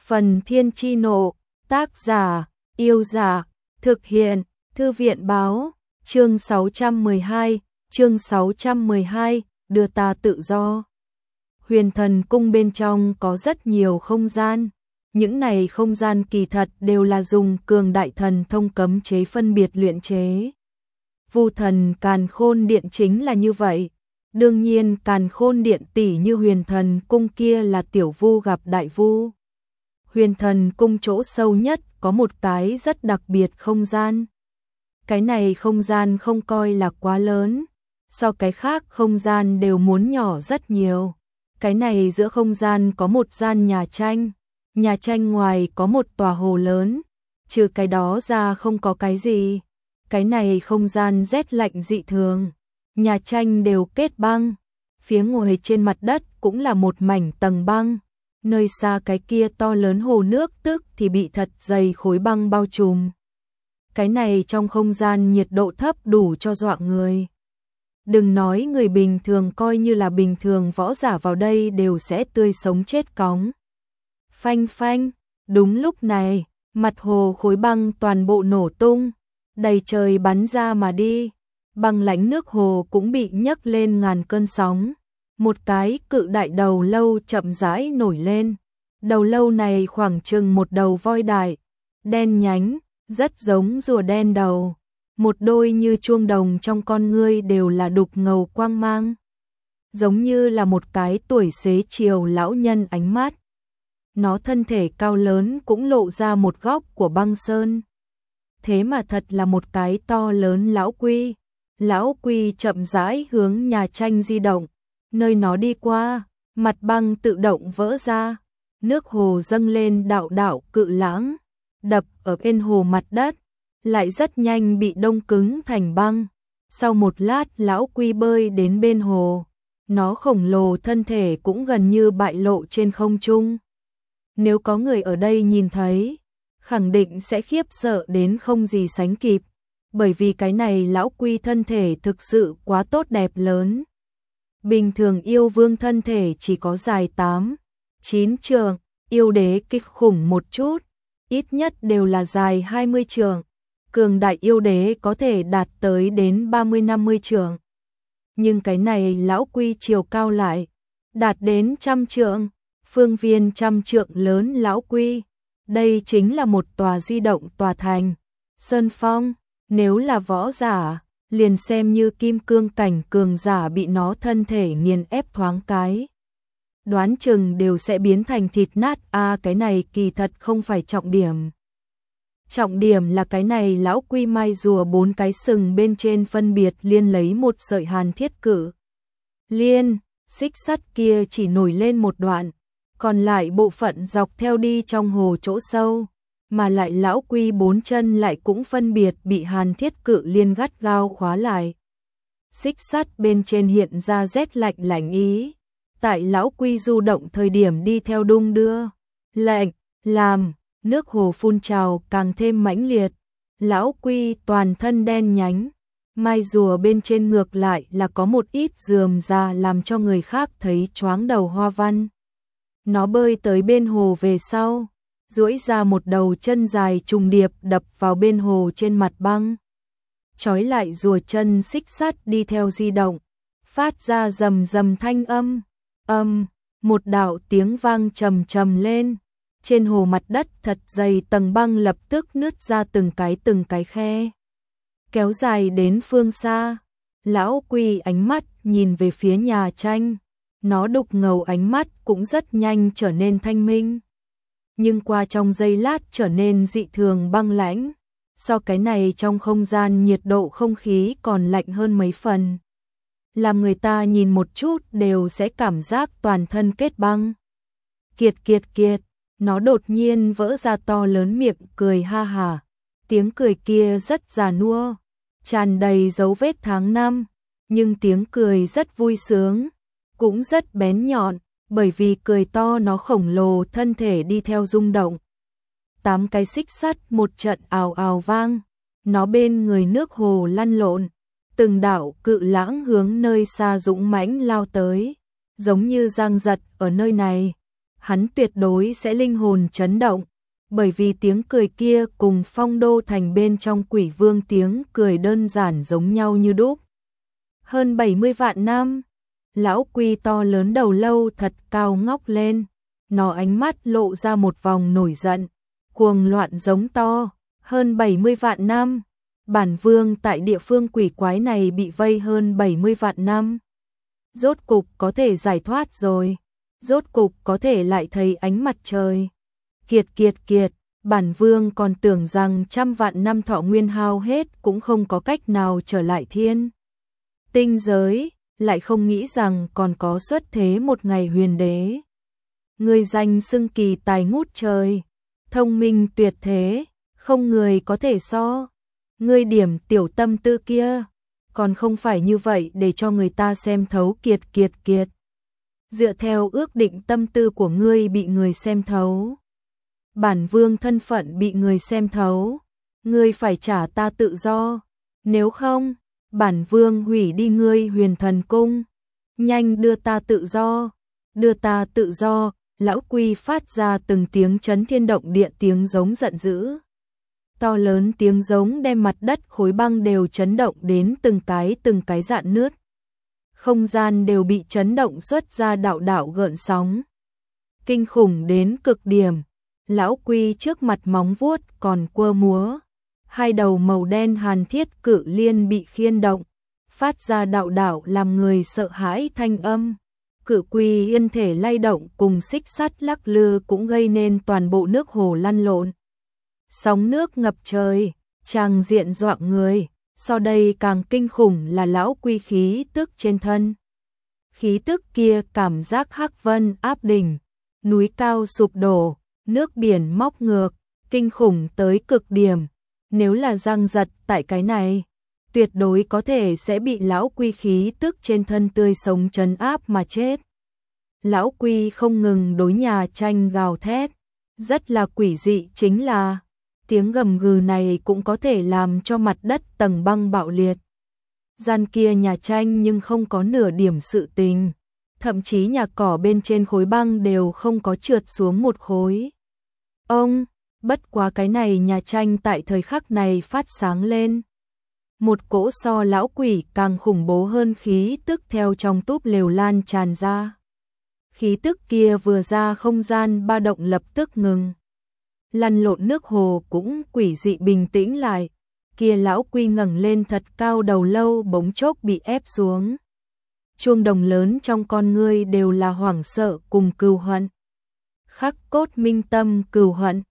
Phần Thiên Chi Nộ, tác giả, Yêu Giả, thực hiện, Thư viện Báo, chương 612, đưa ta tự do. Huyền Thần Cung bên trong có rất nhiều không gian, những này không gian kỳ thật đều là dùng cường đại thần thông cấm chế phân biệt luyện chế. Vu Thần Càn Khôn Điện chính là như vậy. Đương nhiên Càn Khôn Điện tỷ như Huyền Thần Cung kia là tiểu vu gặp đại vu. Huyền Thần Cung chỗ sâu nhất có một cái rất đặc biệt không gian. Cái này không gian không coi là quá lớn, so cái khác không gian đều muốn nhỏ rất nhiều. Cái này giữa không gian có một gian nhà tranh ngoài có một tòa hồ lớn, trừ cái đó ra không có cái gì. Cái này không gian rét lạnh dị thường, nhà tranh đều kết băng, phía ngoài trên mặt đất cũng là một mảnh tầng băng, nơi xa cái kia to lớn hồ nước tức thì bị thật dày khối băng bao trùm. Cái này trong không gian nhiệt độ thấp đủ cho dọa người. Đừng nói người bình thường, coi như là bình thường võ giả vào đây đều sẽ tươi sống chết cóng. Phanh phanh, đúng lúc này, mặt hồ khối băng toàn bộ nổ tung, đầy trời bắn ra mà đi. Băng lãnh nước hồ cũng bị nhấc lên ngàn cơn sóng. Một cái cự đại đầu lâu chậm rãi nổi lên. Đầu lâu này khoảng chừng một đầu voi đại, đen nhánh, rất giống rùa đen đầu. Một đôi như chuông đồng trong con ngươi đều là đục ngầu quang mang, giống như là một cái tuổi xế chiều lão nhân ánh mắt. Nó thân thể cao lớn cũng lộ ra một góc của băng sơn. Thế mà thật là một cái to lớn lão quy. Lão quy chậm rãi hướng nhà tranh di động. Nơi nó đi qua, mặt băng tự động vỡ ra. Nước hồ dâng lên đạo đạo cự lãng, đập ở bên hồ mặt đất, lại rất nhanh bị đông cứng thành băng. Sau một lát lão quy bơi đến bên hồ, nó khổng lồ thân thể cũng gần như bại lộ trên không trung. Nếu có người ở đây nhìn thấy, khẳng định sẽ khiếp sợ đến không gì sánh kịp, bởi vì cái này lão quy thân thể thực sự quá tốt đẹp lớn. Bình thường yêu vương thân thể chỉ có dài 8-9 trượng, yêu đế kích khủng một chút, ít nhất đều là dài 20 trượng. Cường đại yêu đế có thể đạt tới đến 30-50 trượng. Nhưng cái này lão quy chiều cao lại đạt đến 100 trượng, phương viên 100 trượng lớn lão quy. Đây chính là một tòa di động tòa thành. Sơn phong, nếu là võ giả, liền xem như kim cương cảnh cường giả bị nó thân thể nghiền ép thoáng cái, đoán chừng đều sẽ biến thành thịt nát. Cái này kỳ thật không phải trọng điểm. Trọng điểm là cái này lão quy mai rùa 4 cái sừng bên trên phân biệt liên lấy một sợi hàn thiết cự liên, xích sắt kia chỉ nổi lên một đoạn, còn lại bộ phận dọc theo đi trong hồ chỗ sâu, mà lại lão quy 4 chân lại cũng phân biệt bị hàn thiết cự liên gắt gao khóa lại. Xích sắt bên trên hiện ra rét lạnh lạnh ý, tại lão quy du động thời điểm đi theo đung đưa, lệnh, làm nước hồ phun trào càng thêm mãnh liệt. Lão quy toàn thân đen nhánh, mai rùa bên trên ngược lại là có một ít rườm rà làm cho người khác thấy choáng đầu hoa văn. Nó bơi tới bên hồ về sau, duỗi ra một đầu chân dài trùng điệp đập vào bên hồ trên mặt băng. Trói lại rùa chân xích sắt đi theo di động, phát ra rầm rầm thanh âm, một đạo tiếng vang trầm trầm lên. Trên hồ mặt đất thật dày tầng băng lập tức nứt ra từng cái khe, kéo dài đến phương xa. Lão quy ánh mắt nhìn về phía nhà tranh, nó đục ngầu ánh mắt cũng rất nhanh trở nên thanh minh, nhưng qua trong giây lát trở nên dị thường băng lãnh. So cái này trong không gian nhiệt độ không khí còn lạnh hơn mấy phần, làm người ta nhìn một chút đều sẽ cảm giác toàn thân kết băng. Kiệt, nó đột nhiên vỡ ra to lớn miệng cười ha hả. Tiếng cười kia rất già nua, tràn đầy dấu vết tháng năm, nhưng tiếng cười rất vui sướng, cũng rất bén nhọn, bởi vì cười to nó khổng lồ thân thể đi theo rung động. 8 cái xích sắt một trận ào ào vang, nó bên người nước hồ lăn lộn, từng đạo cự lãng hướng nơi xa dũng mãnh lao tới, giống như giang giật ở nơi này. hắn tuyệt đối sẽ linh hồn chấn động, bởi vì tiếng cười kia cùng Phong Đô Thành bên trong Quỷ Vương tiếng cười đơn giản giống nhau như đúc. Hơn 70 vạn năm, lão quy to lớn đầu lâu thật cao ngóc lên, nó ánh mắt lộ ra một vòng nổi giận, cuồng loạn giống to, hơn 70 vạn năm. Bản vương tại địa phương quỷ quái này bị vây hơn 70 vạn năm. Rốt cục có thể giải thoát rồi, rốt cục có thể lại thấy ánh mặt trời. Kiệt kiệt kiệt, bản vương còn tưởng rằng trăm vạn năm thọ nguyên hao hết cũng không có cách nào trở lại thiên tinh giới, lại không nghĩ rằng còn có xuất thế một ngày huyền đế. Người danh xưng kỳ tài ngút trời, thông minh tuyệt thế, không người có thể so. Ngươi điểm tiểu tâm tư kia, còn không phải như vậy để cho người ta xem thấu kiệt kiệt kiệt. Dựa theo ước định tâm tư của ngươi bị người xem thấu. Bản vương thân phận bị người xem thấu, ngươi phải trả ta tự do, nếu không, bản vương hủy đi ngươi Huyền Thần Cung. Nhanh đưa ta tự do, đưa ta tự do, lão quy phát ra từng tiếng chấn thiên động địa tiếng giống giận dữ. To lớn tiếng giống đem mặt đất khối băng đều chấn động đến từng cái rạn nứt. Không gian đều bị chấn động xuất ra đạo đạo gợn sóng. Kinh khủng đến cực điểm, lão quy trước mặt móng vuốt còn quơ múa. Hai đầu màu đen hàn thiết cự liên bị khiên động, phát ra đạo đạo làm người sợ hãi thanh âm. Cự quy yên thể lay động cùng xích sắt lắc lư cũng gây nên toàn bộ nước hồ lăn lộn. Sóng nước ngập trời, tràng diện doạng người, sau đây càng kinh khủng là lão quy khí tức trên thân. Khí tức kia cảm giác hắc vân áp đỉnh, núi cao sụp đổ, nước biển móc ngược, kinh khủng tới cực điểm. Nếu là giang giật tại cái này, tuyệt đối có thể sẽ bị lão quy khí tức trên thân tươi sống trấn áp mà chết. Lão quy không ngừng đối nhà tranh gào thét, rất là quỷ dị chính là tiếng gầm gừ này cũng có thể làm cho mặt đất tầng băng bạo liệt. Gian kia nhà tranh nhưng không có nửa điểm sự tình, thậm chí nhà cỏ bên trên khối băng đều không có trượt xuống một khối. Bất quá cái này nhà tranh tại thời khắc này phát sáng lên. Một cỗ so lão quỷ càng khủng bố hơn khí tức theo trong túp lều lan tràn ra. Khí tức kia vừa ra không gian ba động lập tức ngừng. Lăn lộn nước hồ cũng quỷ dị bình tĩnh lại. Kia lão quy ngẩng lên thật cao đầu lâu bỗng chốc bị ép xuống. Chuông đồng lớn trong con ngươi đều là hoảng sợ cùng cừu hận. Khắc cốt minh tâm cừu hận.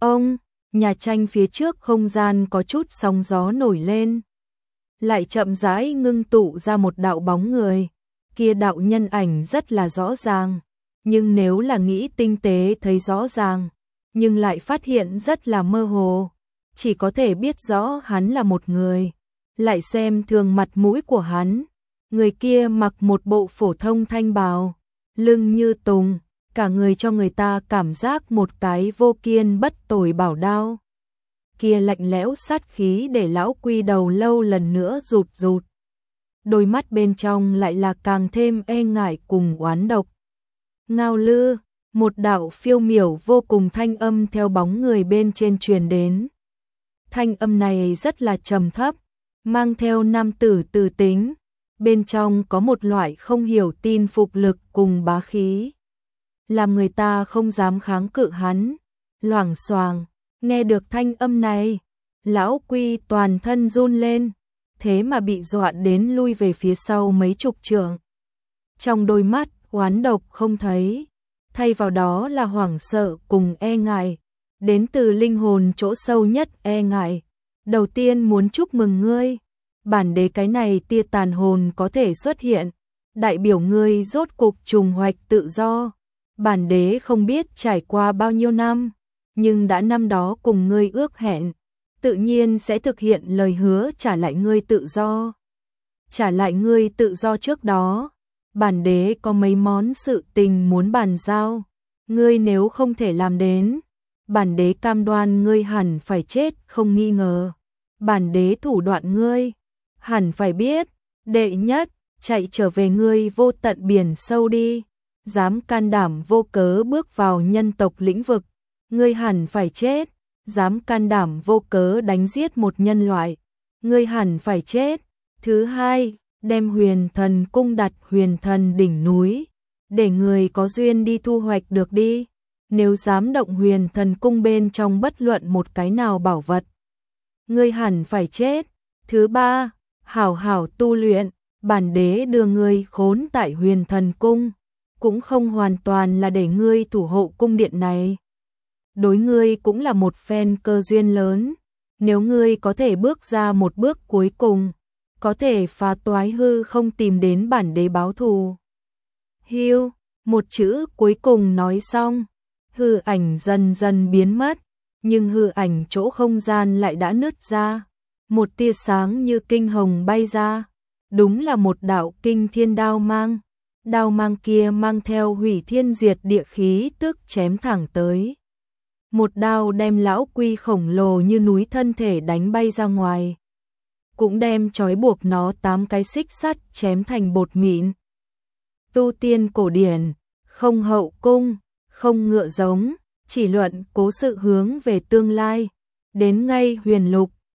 Nhà tranh phía trước không gian có chút sóng gió nổi lên. Lại chậm rãi ngưng tụ ra một đạo bóng người. Kia đạo nhân ảnh rất là rõ ràng. Nhưng nếu là nghĩ tinh tế thấy rõ ràng. Nhưng lại phát hiện rất là mơ hồ. Chỉ có thể biết rõ hắn là một người. Lại xem thường mặt mũi của hắn. Người kia mặc một bộ phổ thông thanh bào. Lưng như tùng. Cả người cho người ta cảm giác một cái vô kiên bất tồi bảo đao. Kia lạnh lẽo sát khí để lão quy đầu lâu lần nữa rụt rụt. Đôi mắt bên trong lại là càng thêm e ngại cùng oán độc. Ngao lư, một đạo phiêu miểu vô cùng thanh âm theo bóng người bên trên truyền đến. Thanh âm này rất là trầm thấp, mang theo nam tử từ tính. Bên trong có một loại không hiểu tin phục lực cùng bá khí. Làm người ta không dám kháng cự hắn. Loảng xoàng, nghe được thanh âm này, lão quy toàn thân run lên, thế mà bị dọa đến lui về phía sau mấy chục trượng. Trong đôi mắt, oán độc không thấy, thay vào đó là hoảng sợ cùng e ngại, đến từ linh hồn chỗ sâu nhất e ngại. Đầu tiên muốn chúc mừng ngươi, bản đế cái này tia tàn hồn có thể xuất hiện, đại biểu ngươi rốt cục trùng hoạch tự do. Bản đế không biết trải qua bao nhiêu năm, nhưng đã năm đó cùng ngươi ước hẹn, tự nhiên sẽ thực hiện lời hứa trả lại ngươi tự do. Trả lại ngươi tự do trước đó, bản đế có mấy món sự tình muốn bàn giao, ngươi nếu không thể làm đến, bản đế cam đoan ngươi hẳn phải chết không nghi ngờ. Bản đế thủ đoạn ngươi, hẳn phải biết, đệ nhất, chạy trở về ngươi vô tận biển sâu đi. dám can đảm vô cớ bước vào nhân tộc lĩnh vực, ngươi hẳn phải chết, dám can đảm vô cớ đánh giết một nhân loại, ngươi hẳn phải chết. Thứ hai, đem huyền thần cung đặt huyền thần đỉnh núi, để người có duyên đi thu hoạch được đi. Nếu dám động huyền thần cung bên trong bất luận một cái nào bảo vật, ngươi hẳn phải chết. Thứ ba, hảo hảo tu luyện, bản đế đưa ngươi khốn tại huyền thần cung, cũng không hoàn toàn là để ngươi thủ hộ cung điện này. Đối ngươi cũng là một phen cơ duyên lớn, nếu ngươi có thể bước ra một bước cuối cùng, có thể phá toái hư không tìm đến bản đế báo thù. Hưu, một chữ cuối cùng nói xong, hư ảnh dần dần biến mất, nhưng hư ảnh chỗ không gian lại đã nứt ra, một tia sáng như kinh hồng bay ra, đúng là một đạo kinh thiên đao mang. Đao mang kia mang theo hủy thiên diệt địa khí tức chém thẳng tới. Một đao đem lão quy khổng lồ như núi thân thể đánh bay ra ngoài, cũng đem trói buộc nó 8 cái xích sắt chém thành bột mịn. Tu tiên cổ điển, không hậu cung, không ngựa giống, chỉ luận cố sự hướng về tương lai, đến ngay huyền lục,